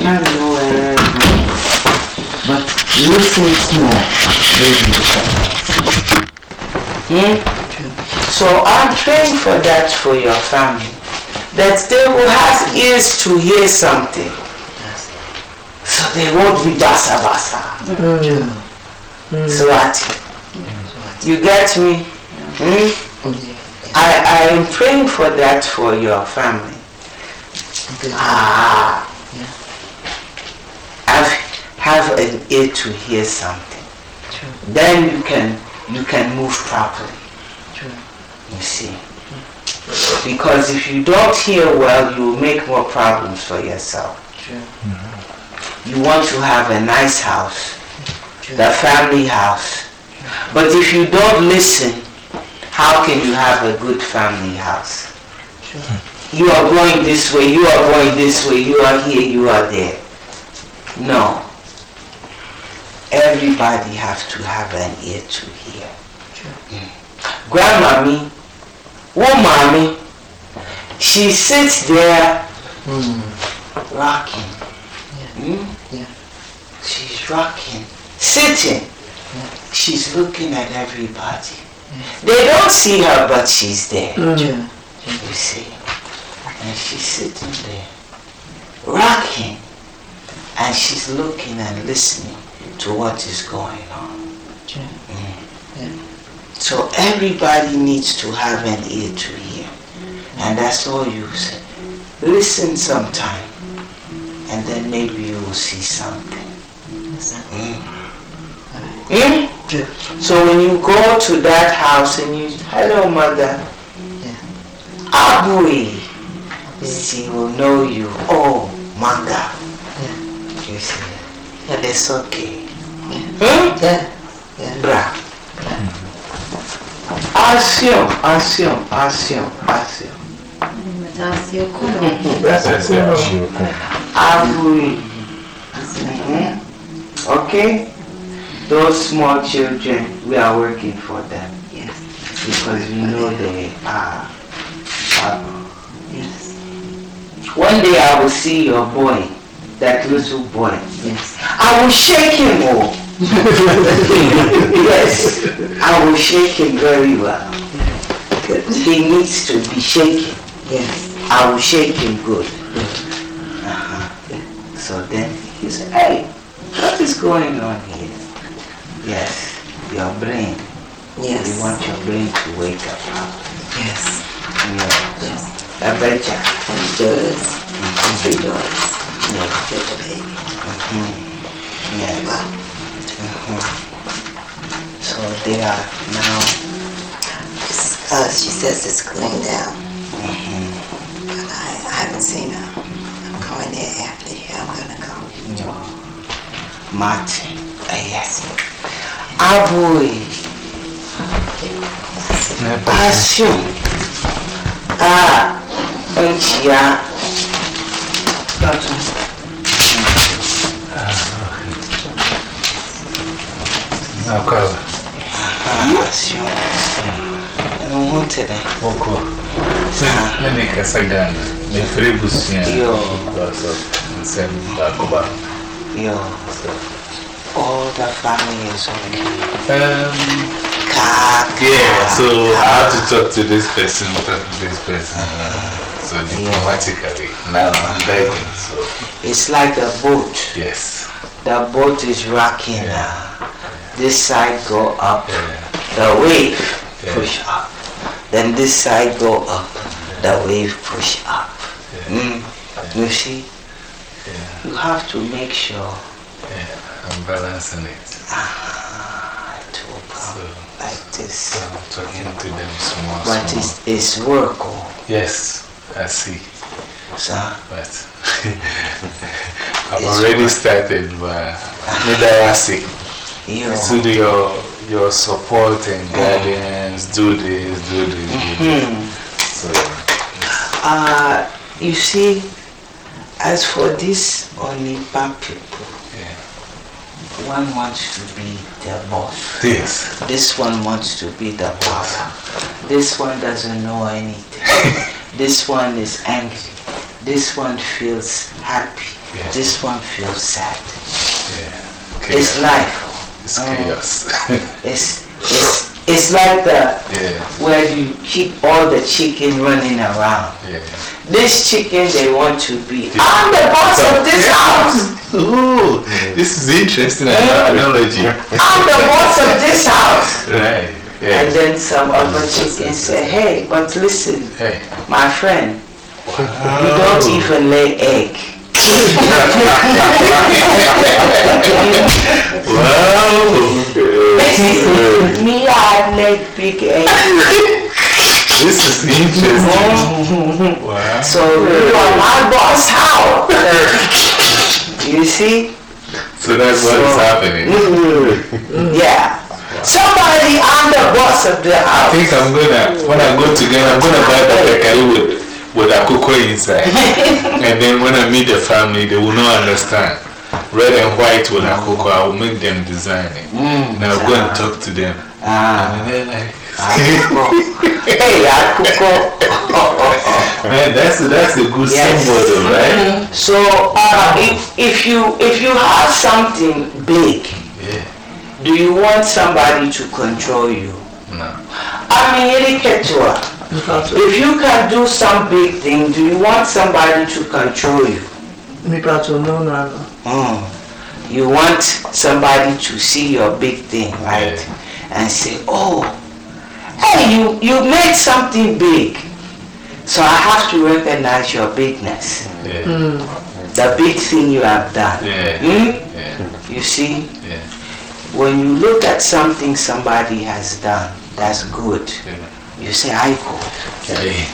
can't know everything. But listen small. So I'm praying for that for your family. That they will have ears to hear something. So they won't be basa. Swati. You get me? I am praying for that for your family. Have an ear to hear something. Then you can move properly. You see. Because if you don't hear well, you will make more problems for yourself. You want to have a nice house, the family house. But if you don't listen, how can you have a good family house? You are going this way, you are going this way, you are here, you are there. No. Everybody has to have an ear to hear. Grandmommy, mommy, she sits there rocking. She's rocking, sitting. She's looking at everybody. They don't see her, but she's there. You see? And she's sitting there, rocking. And she's looking and listening to what is going on. So everybody needs to have an ear to hear. And that's all you say. Listen sometime. And then maybe you will see something. So when you go to that house and you, hello mother, Abui, she will know you. Oh, manga. You see, it's okay. Bra. Asio. Abui. Okay? Those small children, we are working for them. Yes. Because we know they are. Yes. One day I will see your boy, that little boy. Yes. I will shake him. Yes. I will shake him very well. He needs to be shaken. Yes. I will shake him good. So then he said, hey, what is going on here? Yes, your brain. Yes. You want your brain to wake up. Yes. Yes. A better. It does. It does. Yes. Baby. Yes. So they are now. She says it's cooling down. But I haven't seen her. I'm going there after here. I'm gonna go. Martin. Yes. Abui. Passion. Enchia. Passion. I don't want it. Let me get a gun. The free bush. All the family is okay. Yeah, so I have to talk to this person, so diplomatically. Now I'm begging. So it's like a boat. Yes. The boat is rocking. This side go up, the wave push up. Then this side go up, the wave push up. You see? You have to make sure. I'm balancing it. To come like this. So I'm talking to them small. But it's work. Yes, I see. So, but I've already started, but maybe I see. So your support and guidance, do this. So, you see, as for this Onipa people, one wants to be the boss. Yes. This one wants to be the boss. This one doesn't know anything. This one is angry. This one feels happy. Yeah. This one feels sad. Yeah. It's life. It's chaos. It's like the Yeah. where you keep all the chicken running around. Yeah. This chicken, they want to be. I'm the boss of this house. Ooh, this is interesting analogy. I'm the boss of this house. Right. And Yeah. then some other chicken say, hey, but listen, Hey. my friend, you don't even lay egg. Wow. Me, I lay big egg. This is interesting. Wow. So you are my boss. How? You see? So that's what is happening. Yeah. Somebody, I'm the boss of the I house. think I'm gonna, when I go to Ghana, I'm gonna buy the pekari with a cocoa inside. And then when I meet the family, they will not understand. Red and white with a cocoa, I will make them design it. And I'll go and talk to them. And they're like, Hey, Akuko. man, that's a good symbol though, right? So if you have something big, Yeah. do you want somebody to control you? No. I mean, if you can do some big thing, do you want somebody to control you? You want somebody to see your big thing, right? And say, oh, hey, you made something big, so I have to recognize your bigness. Yeah. The big thing you have done. Yeah. Yeah. You see? Yeah. When you look at something somebody has done that's good, you say, Aiko. Hey.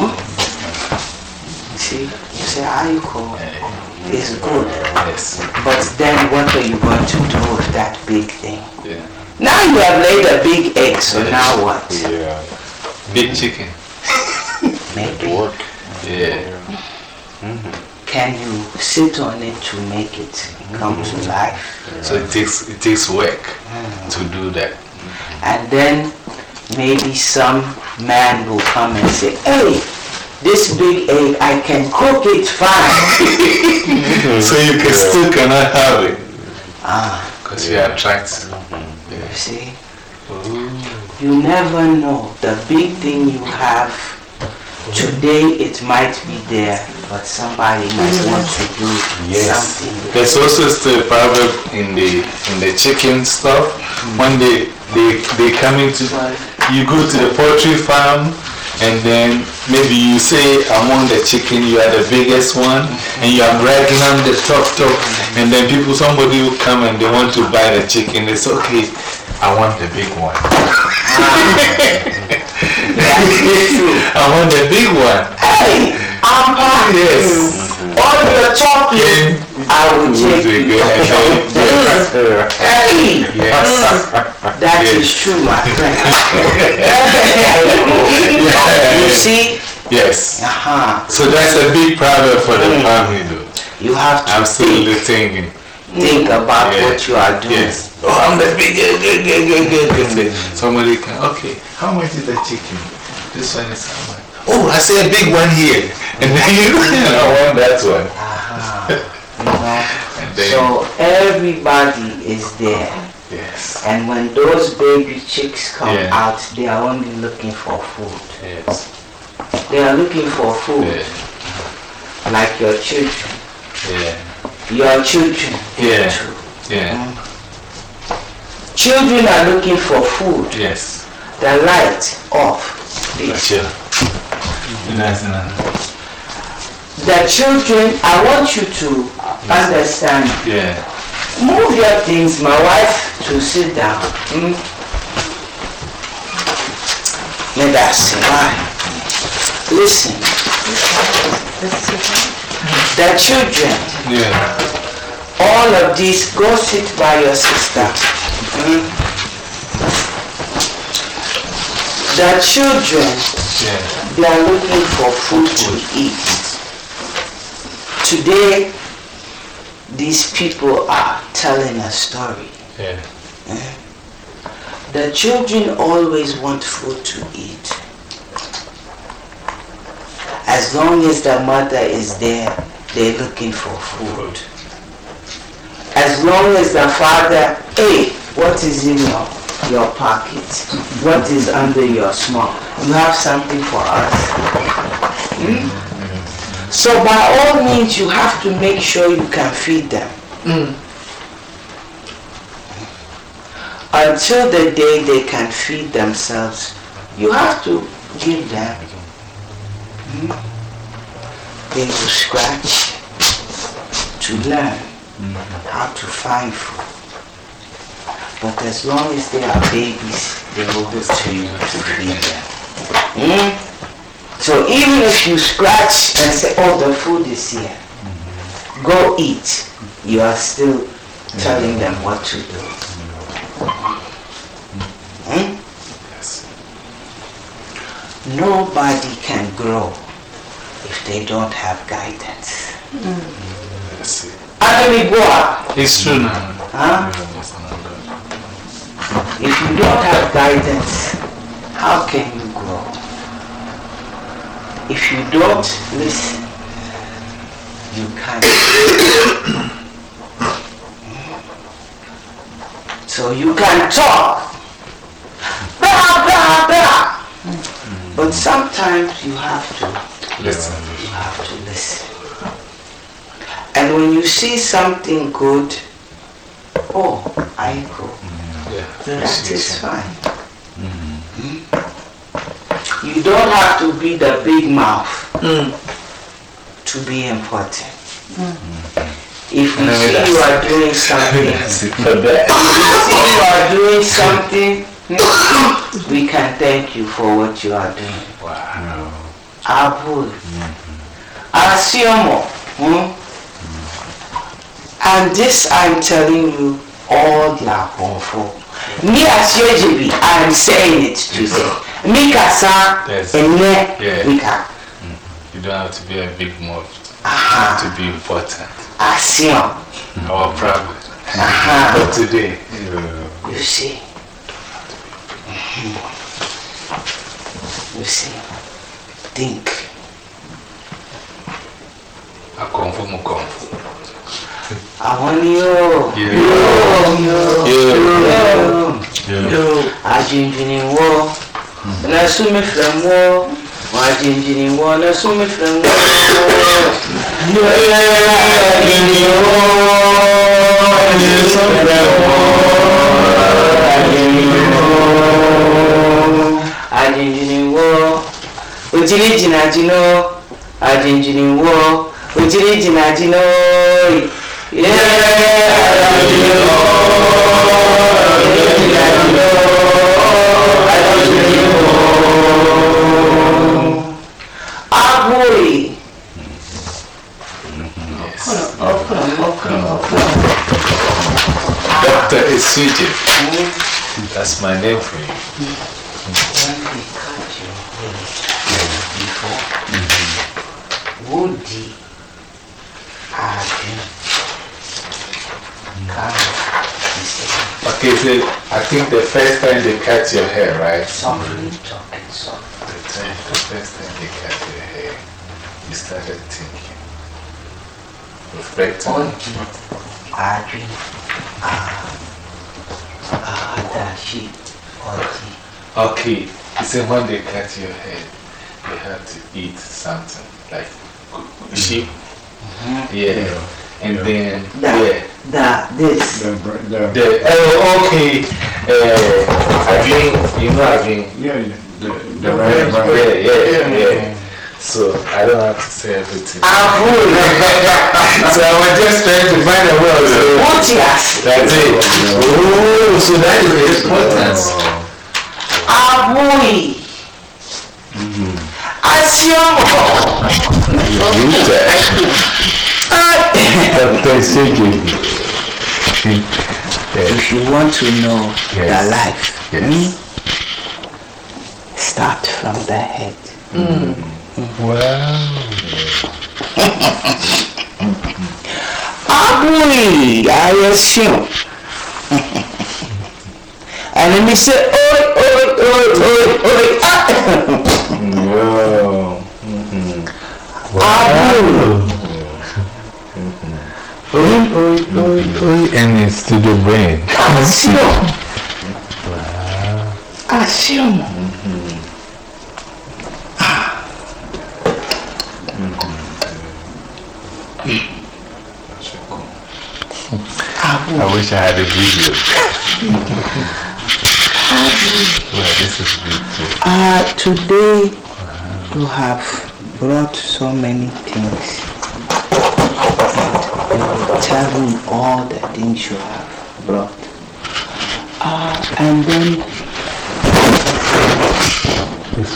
See? You say, Aiko. It's good. Yes. But then what are you going to do with that big thing? Yeah. Now you have laid a big egg, so now what? Yeah. Big chicken. Maybe. Yeah. Can you sit on it to make it come to life? So it takes work to do that. And then maybe some man will come and say, hey, this big egg, I can cook it fine. So you can still cannot have it. Because you attract. You see? You never know. The big thing you have, today it might be there, but somebody might want to do something. There's also still a proverb in the chicken stuff. When they come into, you go to the poultry farm, and then maybe you say among the chicken you are the biggest one, and you are bragging on the top, and then somebody will come and they want to buy the chicken. It's okay, I want the big one. I want the big one. Hey, I'm back. Yes. All your talking, I will take it. Hey, that is true, my friend. You see? Yes. Uh-huh. So that's a big problem for the family though. You have to Absolutely thinking. think about what you are doing. Yes. Oh, I'm the big, good. Somebody can, okay, how much is the chicken? This one is how much? Oh, I see a big one here. And then I want that one. And then, So everybody is there. yes. And when those baby chicks come Yeah. out, they are only looking for food. Yes. They are looking for food, Yeah. like your children. Yeah. Your children. Yeah. too. Yeah. Children are looking for food. Yes. The light off. Sure. Nice. The children, I want you to understand. Yeah. Move your things, my wife, to sit down. Let us see why. Listen. The children, Yeah. all of these, go sit by your sister. The children, Yeah. they are looking for food to eat. Today, these people are telling a story. Yeah. The children always want food to eat. as long as the mother is there, they're looking for food. As long as the father, hey, what is in your pocket? What is under your smock? You have something for us. So by all means, you have to make sure you can feed them. Until the day they can feed themselves, you have to give them. They will scratch to learn how to find food. But as long as they are babies, they will look to you to feed them. So even if you scratch and say, oh, the food is here, go eat, you are still telling them what to do. Nobody can grow if they don't have guidance. It's true now. Huh? If you don't have guidance, how can you grow? If you don't listen, you can't. So you can talk, blah, blah, blah. But sometimes you have to listen. You have to listen. And when you see something good, oh, I go. That is fine. You don't have to be the big mouth to be important. If we see you are doing something, we can thank you for what you are doing. Wow. Abu, Asiomo, and this I'm telling you, all la confo. Me as UGB, I am saying it to say. Mika sa, Mika. You don't have to be a big mouth to be important. Asion. Our problem. But today, you see. You see. Think. I confirm. I want you. I didn't war. And I assume it from war. I didn't war. I assume it from war. I didn't war. Dr. Isuji. That's my name for you. Woody, okay, so I think the first time they cut your hair, right? Softly talking, softly. The first time they cut your hair, you started thinking, reflecting. Okay, you say when they cut your hair, you have to eat something like sheep. Yeah. And then, okay. The red bread. Yeah. So I don't have to say everything. So I was just trying to find a way. That's it. Oh, so that is the importance. If you want to know the life, start from the head. Wow. I assume. And then he said, oi. And it's to the brain. Assume. I wish I had a video. Well, this is good too. Today you have brought so many things. Tell me all the things you have brought. And then This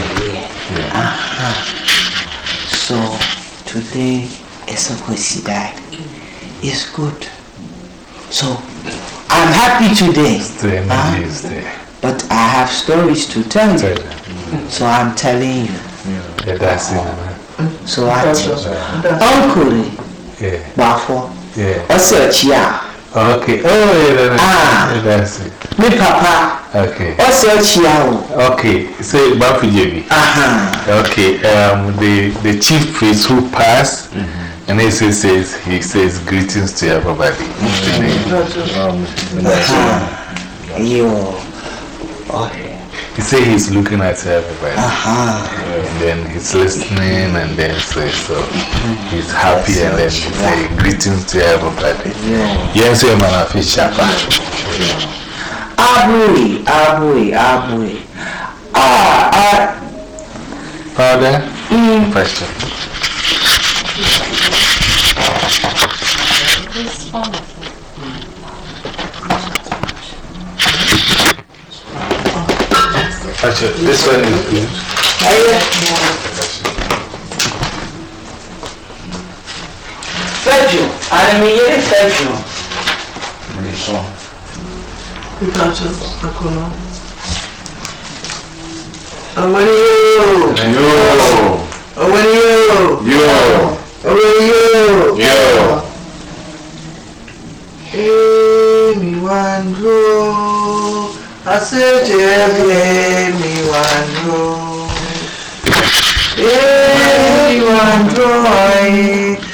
so today is a good day. It's good. So I'm happy today. But I have stories to tell you. So I'm telling you. Yeah, that's it. So Uncle Bafo. Yeah. What's your chia? Okay. Oh, yeah, that's it. Me papa. Okay. What's your chia? Okay. Say Bafu JB. Okay. The chief priest who passed, and he says greetings to everybody. Okay. He said he's looking at everybody. And then he's listening, and then so he's happy, and then he say greetings to everybody. Yes, you're man of his chapa. Abui. Father, question. This one is good. Fedjo, I'm here, Fedjo. I said, me one row.